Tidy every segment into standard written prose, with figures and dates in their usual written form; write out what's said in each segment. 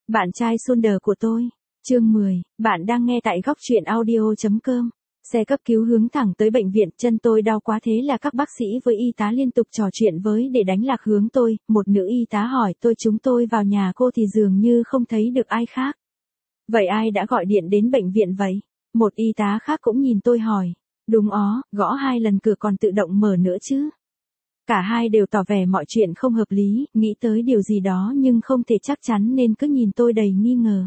Bạn trai Sunder của tôi. Chương 10, bạn đang nghe tại góc truyện audio.com. Xe cấp cứu hướng thẳng tới bệnh viện, chân tôi đau quá thế là các bác sĩ với y tá liên tục trò chuyện với để đánh lạc hướng tôi. Một nữ y tá hỏi chúng tôi vào nhà cô thì dường như không thấy được ai khác. Vậy ai đã gọi điện đến bệnh viện vậy? Một y tá khác cũng nhìn tôi hỏi. Đúng gõ 2 lần cửa còn tự động mở nữa chứ. Cả hai đều tỏ vẻ mọi chuyện không hợp lý, nghĩ tới điều gì đó nhưng không thể chắc chắn nên cứ nhìn tôi đầy nghi ngờ.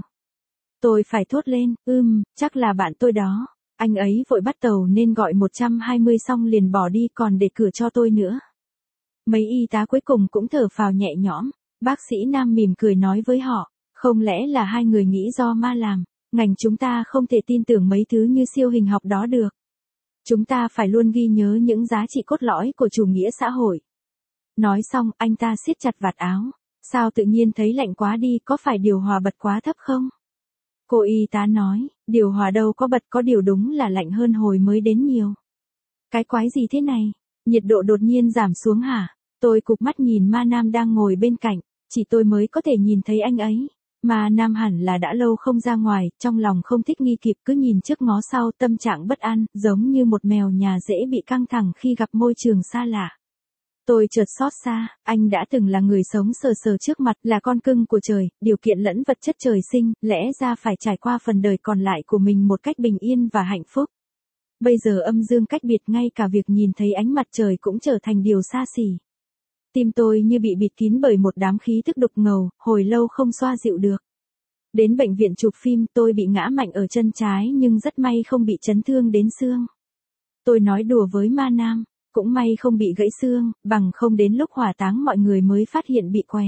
Tôi phải thốt lên, chắc là bạn tôi đó. Anh ấy vội bắt tàu nên gọi 120 xong liền bỏ đi còn để cửa cho tôi nữa. Mấy y tá cuối cùng cũng thở phào nhẹ nhõm. Bác sĩ nam mỉm cười nói với họ, không lẽ là hai người nghĩ do ma làm, ngành chúng ta không thể tin tưởng mấy thứ như siêu hình học đó được. Chúng ta phải luôn ghi nhớ những giá trị cốt lõi của chủ nghĩa xã hội. Nói xong, anh ta siết chặt vạt áo. Sao tự nhiên thấy lạnh quá đi, có phải điều hòa bật quá thấp không? Cô y tá nói, điều hòa đâu có bật, có điều đúng là lạnh hơn hồi mới đến nhiều. Cái quái gì thế này? Nhiệt độ đột nhiên giảm xuống hả? Tôi cụp mắt nhìn ma nam đang ngồi bên cạnh, chỉ tôi mới có thể nhìn thấy anh ấy. Ma nam hẳn là đã lâu không ra ngoài, trong lòng không thích nghi kịp cứ nhìn trước ngó sau, tâm trạng bất an, giống như một mèo nhà dễ bị căng thẳng khi gặp môi trường xa lạ. Tôi chợt xót xa, anh đã từng là người sống sờ sờ trước mặt, là con cưng của trời, điều kiện lẫn vật chất trời sinh, lẽ ra phải trải qua phần đời còn lại của mình một cách bình yên và hạnh phúc. Bây giờ âm dương cách biệt, ngay cả việc nhìn thấy ánh mặt trời cũng trở thành điều xa xỉ. Tim tôi như bị bịt kín bởi một đám khí thức đục ngầu, hồi lâu không xoa dịu được. Đến bệnh viện chụp phim, tôi bị ngã mạnh ở chân trái nhưng rất may không bị chấn thương đến xương. Tôi nói đùa với ma nam, cũng may không bị gãy xương, bằng không đến lúc hỏa táng mọi người mới phát hiện bị què.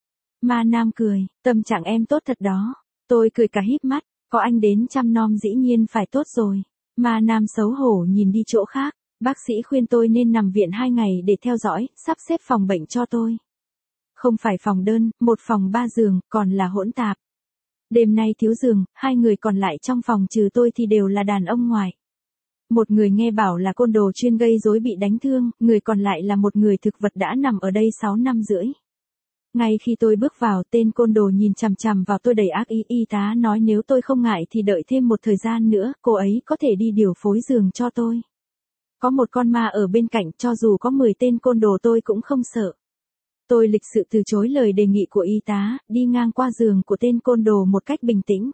Ma nam cười, tâm trạng em tốt thật đó. Tôi cười cả híp mắt, có anh đến chăm nom dĩ nhiên phải tốt rồi. Ma nam xấu hổ nhìn đi chỗ khác. Bác sĩ khuyên tôi nên nằm viện 2 ngày để theo dõi, sắp xếp phòng bệnh cho tôi. Không phải phòng đơn, 1 phòng 3 giường, còn là hỗn tạp. Đêm nay thiếu giường, 2 người còn lại trong phòng trừ tôi thì đều là đàn ông ngoại. Một người nghe bảo là côn đồ chuyên gây rối bị đánh thương, người còn lại là một người thực vật đã nằm ở đây 6 năm rưỡi. Ngay khi tôi bước vào, tên côn đồ nhìn chằm chằm vào tôi đầy ác ý. Y tá nói nếu tôi không ngại thì đợi thêm một thời gian nữa, cô ấy có thể đi điều phối giường cho tôi. Có một con ma ở bên cạnh, cho dù có 10 tên côn đồ tôi cũng không sợ. Tôi lịch sự từ chối lời đề nghị của y tá, đi ngang qua giường của tên côn đồ một cách bình tĩnh.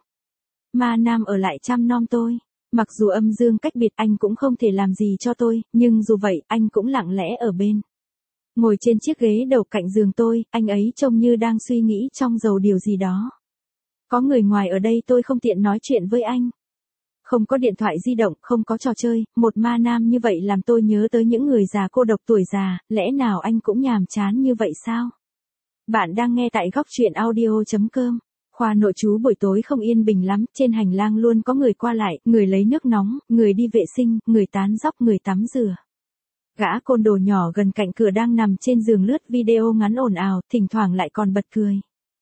Ma nam ở lại chăm nom tôi. Mặc dù âm dương cách biệt anh cũng không thể làm gì cho tôi, nhưng dù vậy anh cũng lặng lẽ ở bên. Ngồi trên chiếc ghế đầu cạnh giường tôi, anh ấy trông như đang suy nghĩ trong đầu điều gì đó. Có người ngoài ở đây tôi không tiện nói chuyện với anh. Không có điện thoại di động, không có trò chơi, một ma nam như vậy làm tôi nhớ tới những người già cô độc tuổi già, lẽ nào anh cũng nhàm chán như vậy sao? Bạn đang nghe tại góc truyện audio.com. Khoa nội trú buổi tối không yên bình lắm, trên hành lang luôn có người qua lại, người lấy nước nóng, người đi vệ sinh, người tán dóc, người tắm rửa. Gã côn đồ nhỏ gần cạnh cửa đang nằm trên giường lướt video ngắn ồn ào, thỉnh thoảng lại còn bật cười.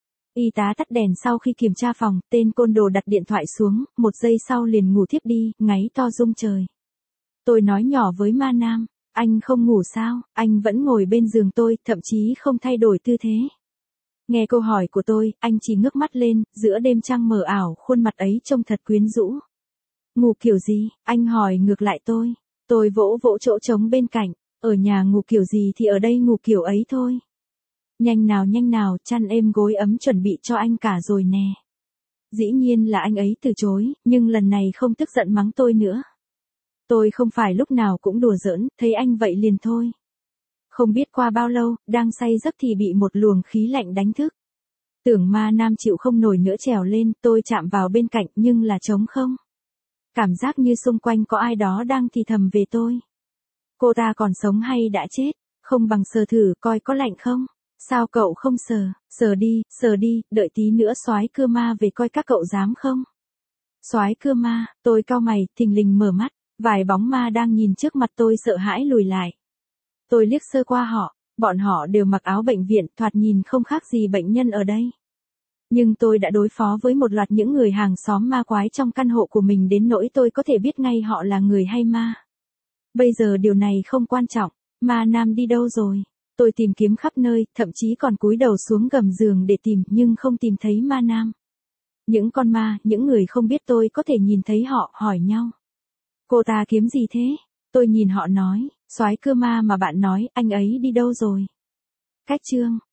Y tá tắt đèn sau khi kiểm tra phòng, tên côn đồ đặt điện thoại xuống, 1 giây sau liền ngủ thiếp đi, ngáy to rung trời. Tôi nói nhỏ với ma nam, anh không ngủ sao, anh vẫn ngồi bên giường tôi, thậm chí không thay đổi tư thế. Nghe câu hỏi của tôi, anh chỉ ngước mắt lên, giữa đêm trăng mờ ảo, khuôn mặt ấy trông thật quyến rũ. Ngủ kiểu gì, anh hỏi ngược lại tôi. Tôi vỗ vỗ chỗ trống bên cạnh, ở nhà ngủ kiểu gì thì ở đây ngủ kiểu ấy thôi. Nhanh nào, chăn êm gối ấm chuẩn bị cho anh cả rồi nè. Dĩ nhiên là anh ấy từ chối, nhưng lần này không tức giận mắng tôi nữa. Tôi không phải lúc nào cũng đùa giỡn, thấy anh vậy liền thôi. Không biết qua bao lâu, đang say giấc thì bị một luồng khí lạnh đánh thức. Tưởng ma nam chịu không nổi nữa trèo lên, tôi chạm vào bên cạnh nhưng là trống không. Cảm giác như xung quanh có ai đó đang thì thầm về tôi. Cô ta còn sống hay đã chết, không bằng sờ thử coi có lạnh không. Sao cậu không sờ, sờ đi, đợi tí nữa soái cưa ma về coi các cậu dám không. Soái cưa ma, tôi cau mày, thình lình mở mắt, vài bóng ma đang nhìn trước mặt tôi sợ hãi lùi lại. Tôi liếc sơ qua họ, bọn họ đều mặc áo bệnh viện, thoạt nhìn không khác gì bệnh nhân ở đây. Nhưng tôi đã đối phó với một loạt những người hàng xóm ma quái trong căn hộ của mình đến nỗi tôi có thể biết ngay họ là người hay ma. Bây giờ điều này không quan trọng, ma nam đi đâu rồi? Tôi tìm kiếm khắp nơi, thậm chí còn cúi đầu xuống gầm giường để tìm nhưng không tìm thấy ma nam. Những con ma, những người không biết tôi có thể nhìn thấy họ, hỏi nhau. Cô ta kiếm gì thế? Tôi nhìn họ nói, soái cơ ma mà bạn nói, anh ấy đi đâu rồi? Cách chương